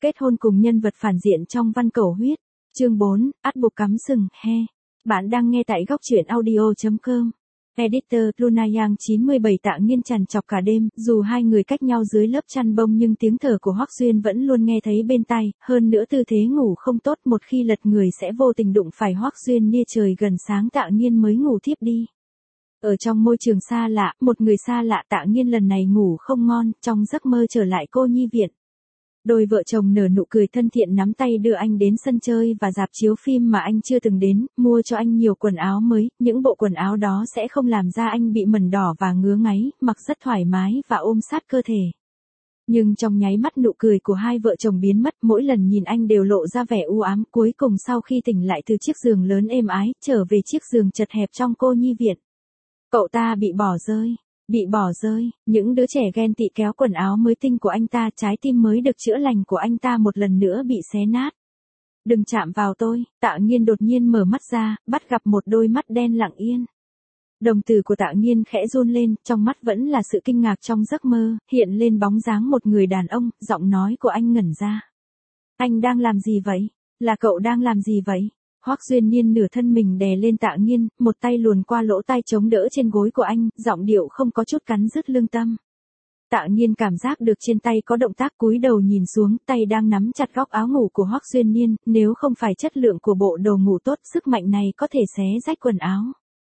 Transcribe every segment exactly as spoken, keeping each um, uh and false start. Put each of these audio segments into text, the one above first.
Kết hôn cùng nhân vật phản diện trong Văn Cẩu Huyết. Chương bốn, ắt buộc cắm sừng, he. Bạn đang nghe tại góc truyện audio chấm com. Editor Luna Yang chín mươi bảy Tạ Nghiên trằn trọc cả đêm, dù hai người cách nhau dưới lớp chăn bông nhưng tiếng thở của Hoắc Duyên vẫn luôn nghe thấy bên tai, hơn nữa tư thế ngủ không tốt, một khi lật người sẽ vô tình đụng phải Hoắc Duyên. Nia trời gần sáng Tạ Nghiên mới ngủ thiếp đi. Ở trong môi trường xa lạ, một người xa lạ, Tạ Nghiên lần này ngủ không ngon, trong giấc mơ trở lại cô nhi viện. Đôi vợ chồng nở nụ cười thân thiện nắm tay đưa anh đến sân chơi và rạp chiếu phim mà anh chưa từng đến, mua cho anh nhiều quần áo mới, những bộ quần áo đó sẽ không làm da anh bị mẩn đỏ và ngứa ngáy, mặc rất thoải mái và ôm sát cơ thể. Nhưng trong nháy mắt nụ cười của hai vợ chồng biến mất, mỗi lần nhìn anh đều lộ ra vẻ u ám, cuối cùng sau khi tỉnh lại từ chiếc giường lớn êm ái, trở về chiếc giường chật hẹp trong cô nhi viện. Cậu ta bị bỏ rơi. Bị bỏ rơi, những đứa trẻ ghen tị kéo quần áo mới tinh của anh ta, trái tim mới được chữa lành của anh ta một lần nữa bị xé nát. Đừng chạm vào tôi, Tạ Nghiên đột nhiên mở mắt ra, bắt gặp một đôi mắt đen lặng yên. Đồng tử của Tạ Nghiên khẽ run lên, trong mắt vẫn là sự kinh ngạc trong giấc mơ, hiện lên bóng dáng một người đàn ông, giọng nói của anh ngẩn ra. Anh đang làm gì vậy? Là cậu đang làm gì vậy? Hoắc Duyên Niên nửa thân mình đè lên Tạ Nghiên, một tay luồn qua lỗ tai chống đỡ trên gối của anh, giọng điệu không có chút cắn rứt lương tâm. Tạ Nghiên cảm giác được trên tay có động tác, cúi đầu nhìn xuống, tay đang nắm chặt góc áo ngủ của Hoắc Duyên Niên, nếu không phải chất lượng của bộ đồ ngủ tốt, sức mạnh này có thể xé rách quần áo.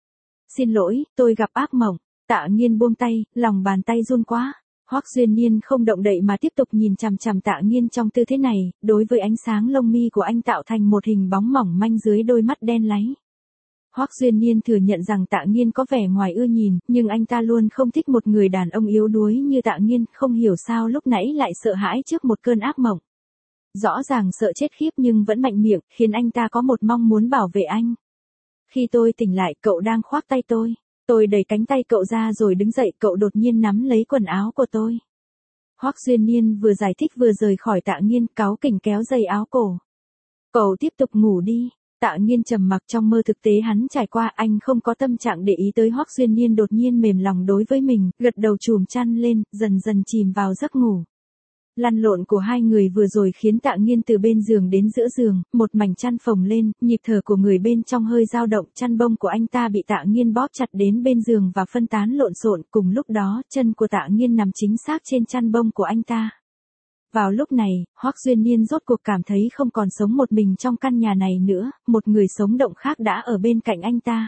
Xin lỗi, tôi gặp ác mộng. Tạ Nghiên buông tay, lòng bàn tay run quá. Hoắc Duyên Niên không động đậy mà tiếp tục nhìn chằm chằm Tạ Nghiên trong tư thế này, đối với ánh sáng lông mi của anh tạo thành một hình bóng mỏng manh dưới đôi mắt đen láy. Hoắc Duyên Niên thừa nhận rằng Tạ Nghiên có vẻ ngoài ưa nhìn, nhưng anh ta luôn không thích một người đàn ông yếu đuối như Tạ Nghiên, không hiểu sao lúc nãy lại sợ hãi trước một cơn ác mộng. Rõ ràng sợ chết khiếp nhưng vẫn mạnh miệng, khiến anh ta có một mong muốn bảo vệ anh. Khi tôi tỉnh lại, cậu đang khoác tay tôi. Tôi đẩy cánh tay cậu ra rồi đứng dậy, cậu đột nhiên nắm lấy quần áo của tôi. Hoắc Duyên Niên vừa giải thích vừa rời khỏi Tạ Nghiên, cáu kỉnh kéo dây áo cổ. Cậu tiếp tục ngủ đi. Tạ Nghiên trầm mặc, trong mơ thực tế hắn trải qua, anh không có tâm trạng để ý tới Hoắc Duyên Niên đột nhiên mềm lòng đối với mình, gật đầu chùm chăn lên, dần dần chìm vào giấc ngủ. Lăn lộn của hai người vừa rồi khiến Tạ Nghiên từ bên giường đến giữa giường, một mảnh chăn phồng lên, nhịp thở của người bên trong hơi dao động, chăn bông của anh ta bị Tạ Nghiên bóp chặt đến bên giường và phân tán lộn xộn, cùng lúc đó, chân của Tạ Nghiên nằm chính xác trên chăn bông của anh ta. Vào lúc này, Hoắc Duyên Niên rốt cuộc cảm thấy không còn sống một mình trong căn nhà này nữa, một người sống động khác đã ở bên cạnh anh ta.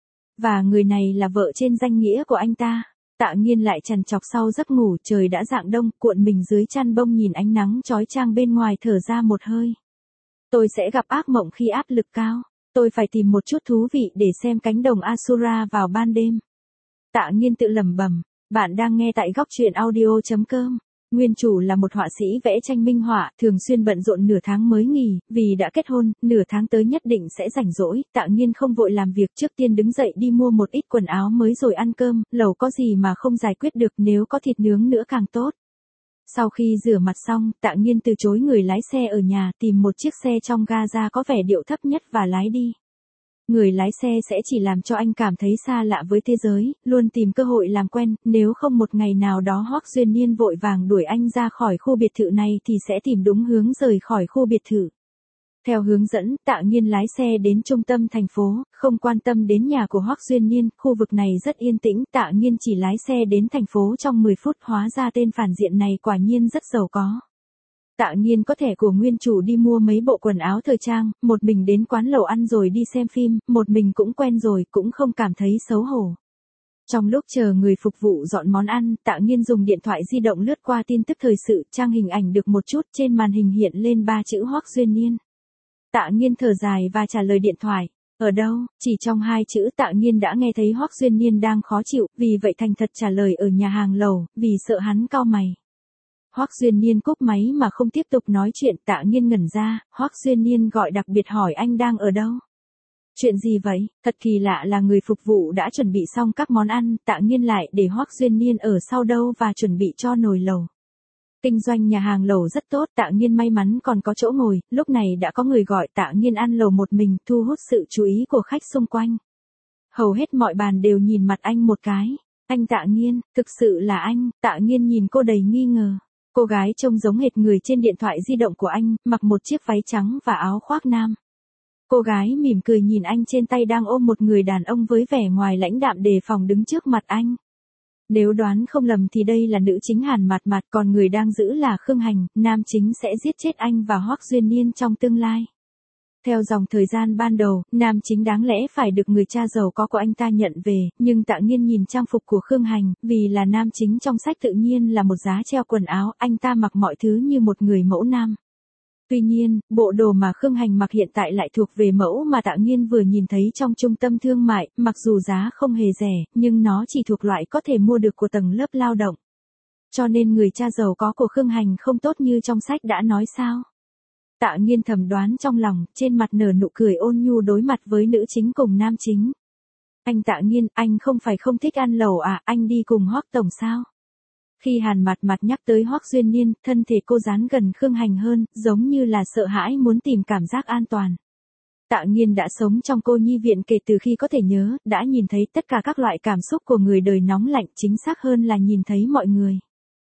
Và người này là vợ trên danh nghĩa của anh ta. Tạ Nghiên lại trằn trọc sau giấc ngủ, trời đã rạng đông, cuộn mình dưới chăn bông nhìn ánh nắng chói chang bên ngoài, thở ra một hơi. Tôi sẽ gặp ác mộng khi áp lực cao. Tôi phải tìm một chút thú vị để xem cánh đồng Asura vào ban đêm. Tạ Nghiên tự lẩm bẩm. Bạn đang nghe tại góc truyện audio chấm com. Nguyên chủ là một họa sĩ vẽ tranh minh họa, thường xuyên bận rộn nửa tháng mới nghỉ, vì đã kết hôn, nửa tháng tới nhất định sẽ rảnh rỗi. Tạ Nghiên không vội làm việc, trước tiên đứng dậy đi mua một ít quần áo mới rồi ăn cơm, lẩu có gì mà không giải quyết được, nếu có thịt nướng nữa càng tốt. Sau khi rửa mặt xong, Tạ Nghiên từ chối người lái xe ở nhà, tìm một chiếc xe trong ga có vẻ điệu thấp nhất và lái đi. Người lái xe sẽ chỉ làm cho anh cảm thấy xa lạ với thế giới, luôn tìm cơ hội làm quen, nếu không một ngày nào đó Hoắc Duyên Niên vội vàng đuổi anh ra khỏi khu biệt thự này thì sẽ tìm đúng hướng rời khỏi khu biệt thự. Theo hướng dẫn, Tạ Nghiên lái xe đến trung tâm thành phố, không quan tâm đến nhà của Hoắc Duyên Niên, khu vực này rất yên tĩnh, Tạ Nghiên chỉ lái xe đến thành phố trong mười phút, hóa ra tên phản diện này quả nhiên rất giàu có. Tạ Nghiên có thẻ của nguyên chủ đi mua mấy bộ quần áo thời trang, một mình đến quán lẩu ăn rồi đi xem phim, một mình cũng quen rồi, cũng không cảm thấy xấu hổ. Trong lúc chờ người phục vụ dọn món ăn, Tạ Nghiên dùng điện thoại di động lướt qua tin tức thời sự, trang hình ảnh được một chút, trên màn hình hiện lên ba chữ Hoắc Duyên Niên. Tạ Nghiên thở dài và trả lời điện thoại. Ở đâu? Chỉ trong hai chữ Tạ Nghiên đã nghe thấy Hoắc Duyên Niên đang khó chịu, vì vậy thành thật trả lời ở nhà hàng lẩu, vì sợ hắn cau mày. Hoắc Duyên Niên cúp máy mà không tiếp tục nói chuyện. Tạ Nghiên ngẩn ra, Hoắc Duyên Niên gọi đặc biệt hỏi anh đang ở đâu. Chuyện gì vậy? Thật kỳ lạ là người phục vụ đã chuẩn bị xong các món ăn, Tạ Nghiên lại để Hoắc Duyên Niên ở sau đâu và chuẩn bị cho nồi lẩu. Kinh doanh nhà hàng lẩu rất tốt, Tạ Nghiên may mắn còn có chỗ ngồi, lúc này đã có người gọi, Tạ Nghiên ăn lẩu một mình, thu hút sự chú ý của khách xung quanh. Hầu hết mọi bàn đều nhìn mặt anh một cái. Anh Tạ Nghiên, thực sự là anh? Tạ Nghiên nhìn cô đầy nghi ngờ. Cô gái trông giống hệt người trên điện thoại di động của anh, mặc một chiếc váy trắng và áo khoác nam. Cô gái mỉm cười nhìn anh, trên tay đang ôm một người đàn ông với vẻ ngoài lãnh đạm đề phòng đứng trước mặt anh. Nếu đoán không lầm thì đây là nữ chính Hàn Mạt Mạt, còn người đang giữ là Khương Hành, nam chính sẽ giết chết anh và Hoắc Duyên Niên trong tương lai. Theo dòng thời gian ban đầu, nam chính đáng lẽ phải được người cha giàu có của anh ta nhận về, nhưng Tạ Nghiên nhìn trang phục của Khương Hành, vì là nam chính trong sách tự nhiên là một giá treo quần áo, anh ta mặc mọi thứ như một người mẫu nam. Tuy nhiên, bộ đồ mà Khương Hành mặc hiện tại lại thuộc về mẫu mà Tạ Nghiên vừa nhìn thấy trong trung tâm thương mại, mặc dù giá không hề rẻ, nhưng nó chỉ thuộc loại có thể mua được của tầng lớp lao động. Cho nên người cha giàu có của Khương Hành không tốt như trong sách đã nói sao? Tạ Nghiên thầm đoán trong lòng, trên mặt nở nụ cười ôn nhu đối mặt với nữ chính cùng nam chính. Anh Tạ Nghiên, anh không phải không thích ăn lẩu à, anh đi cùng Hoắc tổng sao? Khi Hàn Mạt Mạt nhắc tới Hoắc Duyên Niên, thân thể cô dán gần Khương Hành hơn, giống như là sợ hãi muốn tìm cảm giác an toàn. Tạ Nghiên đã sống trong cô nhi viện kể từ khi có thể nhớ, đã nhìn thấy tất cả các loại cảm xúc của người đời nóng lạnh, chính xác hơn là nhìn thấy mọi người.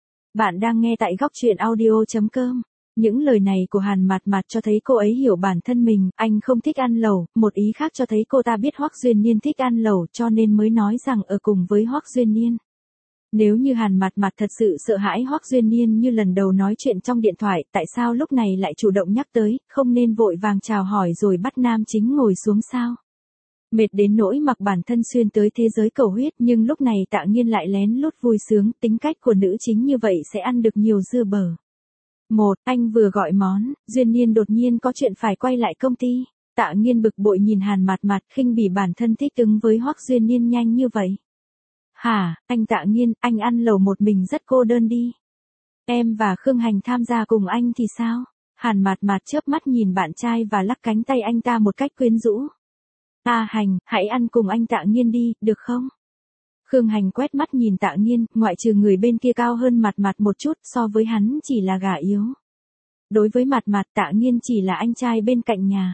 Bạn đang nghe tại góc truyện audio chấm com. Những lời này của Hàn Mạt Mạt cho thấy cô ấy hiểu bản thân mình, anh không thích ăn lẩu, một ý khác cho thấy cô ta biết Hoắc Duyên Niên thích ăn lẩu cho nên mới nói rằng ở cùng với Hoắc Duyên Niên. Nếu như Hàn Mạt Mạt thật sự sợ hãi Hoắc Duyên Niên như lần đầu nói chuyện trong điện thoại, tại sao lúc này lại chủ động nhắc tới, không nên vội vàng chào hỏi rồi bắt nam chính ngồi xuống sao? Mệt đến nỗi mặc bản thân xuyên tới thế giới cầu huyết, nhưng lúc này Tạ Nghiên lại lén lút vui sướng, tính cách của nữ chính như vậy sẽ ăn được nhiều dưa bở. Một, anh vừa gọi món, Duyên Niên đột nhiên có chuyện phải quay lại công ty. Tạ Nghiên bực bội nhìn Hàn Mạt Mạt, khinh bỉ bản thân thích ứng với Hoắc Duyên Niên nhanh như vậy. Hả, anh Tạ Nghiên, anh ăn lẩu một mình rất cô đơn đi. Em và Khương Hành tham gia cùng anh thì sao? Hàn Mạt Mạt chớp mắt nhìn bạn trai và lắc cánh tay anh ta một cách quyến rũ. À Hành, hãy ăn cùng anh Tạ Nghiên đi, được không? Khương Hành quét mắt nhìn Tạ Nghiên, ngoại trừ người bên kia cao hơn Mạt Mạt một chút, so với hắn chỉ là gà yếu. Đối với Mạt Mạt, Tạ Nghiên chỉ là anh trai bên cạnh nhà.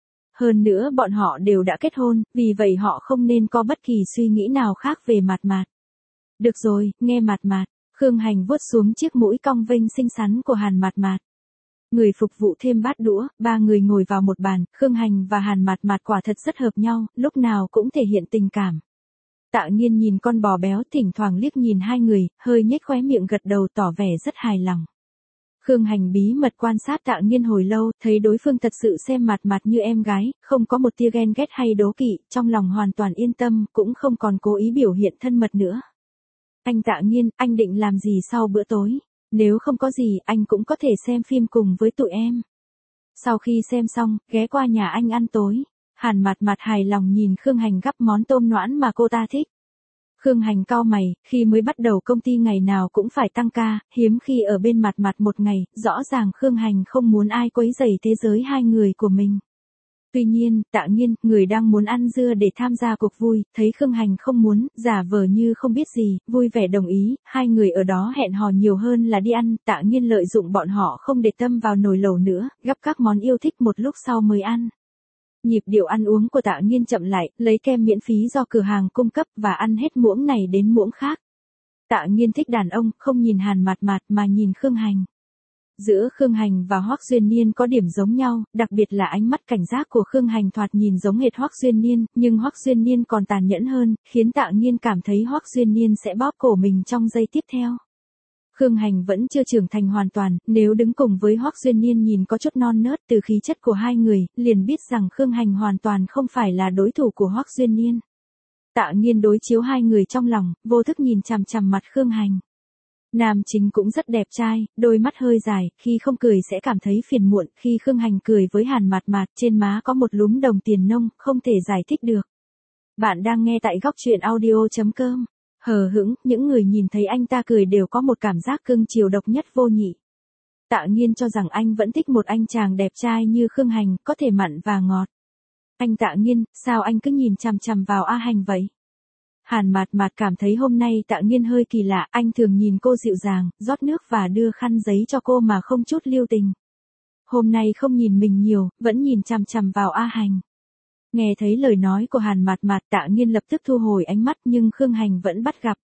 Hơn nữa bọn họ đều đã kết hôn, vì vậy họ không nên có bất kỳ suy nghĩ nào khác về Mạt Mạt. Được rồi, nghe Mạt Mạt. Khương Hành vuốt xuống chiếc mũi cong vênh xinh xắn của Hàn Mạt Mạt. Người phục vụ thêm bát đũa, ba người ngồi vào một bàn, Khương Hành và Hàn Mạt Mạt quả thật rất hợp nhau, lúc nào cũng thể hiện tình cảm. Tạ Nghiên nhìn con bò béo, thỉnh thoảng liếc nhìn hai người, hơi nhếch khóe miệng gật đầu tỏ vẻ rất hài lòng. Khương Hành bí mật quan sát Tạ Nghiên hồi lâu, thấy đối phương thật sự xem Mạt Mạt như em gái, không có một tia ghen ghét hay đố kỵ, trong lòng hoàn toàn yên tâm, cũng không còn cố ý biểu hiện thân mật nữa. Anh Tạ Nghiên, anh định làm gì sau bữa tối? Nếu không có gì, anh cũng có thể xem phim cùng với tụi em. Sau khi xem xong, ghé qua nhà anh ăn tối. Hàn Mạt Mạt hài lòng nhìn Khương Hành gắp món tôm noãn mà cô ta thích. Khương Hành cau mày, khi mới bắt đầu công ty ngày nào cũng phải tăng ca, hiếm khi ở bên Mạt Mạt một ngày, rõ ràng Khương Hành không muốn ai quấy rầy thế giới hai người của mình. Tuy nhiên, Tạ Nghiên, người đang muốn ăn dưa để tham gia cuộc vui, thấy Khương Hành không muốn, giả vờ như không biết gì, vui vẻ đồng ý, hai người ở đó hẹn hò nhiều hơn là đi ăn, Tạ Nghiên lợi dụng bọn họ không để tâm vào nồi lẩu nữa, gắp các món yêu thích một lúc sau mới ăn. Nhịp điệu ăn uống của Tạ Nghiên chậm lại, lấy kem miễn phí do cửa hàng cung cấp và ăn hết muỗng này đến muỗng khác. Tạ Nghiên thích đàn ông, không nhìn Hàn Mạt Mạt mà nhìn Khương Hành. Giữa Khương Hành và Hoắc Duyên Niên có điểm giống nhau, đặc biệt là ánh mắt cảnh giác của Khương Hành thoạt nhìn giống hệt Hoắc Duyên Niên, nhưng Hoắc Duyên Niên còn tàn nhẫn hơn, khiến Tạ Nghiên cảm thấy Hoắc Duyên Niên sẽ bóp cổ mình trong giây tiếp theo. Khương Hành vẫn chưa trưởng thành hoàn toàn, nếu đứng cùng với Hoắc Duyên Niên nhìn có chút non nớt, từ khí chất của hai người, liền biết rằng Khương Hành hoàn toàn không phải là đối thủ của Hoắc Duyên Niên. Tạ Nghiên đối chiếu hai người trong lòng, vô thức nhìn chằm chằm mặt Khương Hành. Nam chính cũng rất đẹp trai, đôi mắt hơi dài, khi không cười sẽ cảm thấy phiền muộn, khi Khương Hành cười với Hàn Mạt Mạt, trên má có một lúm đồng tiền nông, không thể giải thích được. Bạn đang nghe tại góc truyện audio chấm com. Hờ hững, những người nhìn thấy anh ta cười đều có một cảm giác cưng chiều độc nhất vô nhị. Tạ Nghiên cho rằng anh vẫn thích một anh chàng đẹp trai như Khương Hành, có thể mặn và ngọt. Anh Tạ Nghiên, sao anh cứ nhìn chằm chằm vào A Hành vậy? Hàn Mạt Mạt cảm thấy hôm nay Tạ Nghiên hơi kỳ lạ, anh thường nhìn cô dịu dàng, rót nước và đưa khăn giấy cho cô mà không chút lưu tình. Hôm nay không nhìn mình nhiều, vẫn nhìn chằm chằm vào A Hành. Nghe thấy lời nói của Hàn Mạt Mạt, Tạ Nghiên lập tức thu hồi ánh mắt nhưng Khương Hành vẫn bắt gặp.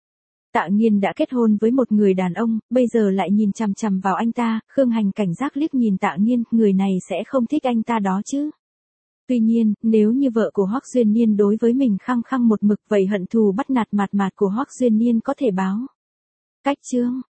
Tạ Nghiên đã kết hôn với một người đàn ông, bây giờ lại nhìn chằm chằm vào anh ta, Khương Hành cảnh giác liếc nhìn Tạ Nghiên, người này sẽ không thích anh ta đó chứ. Tuy nhiên, nếu như vợ của Hoắc Duyên Niên đối với mình khăng khăng một mực vậy hận thù bắt nạt mạt mạt của Hoắc Duyên Niên có thể báo. Cách chương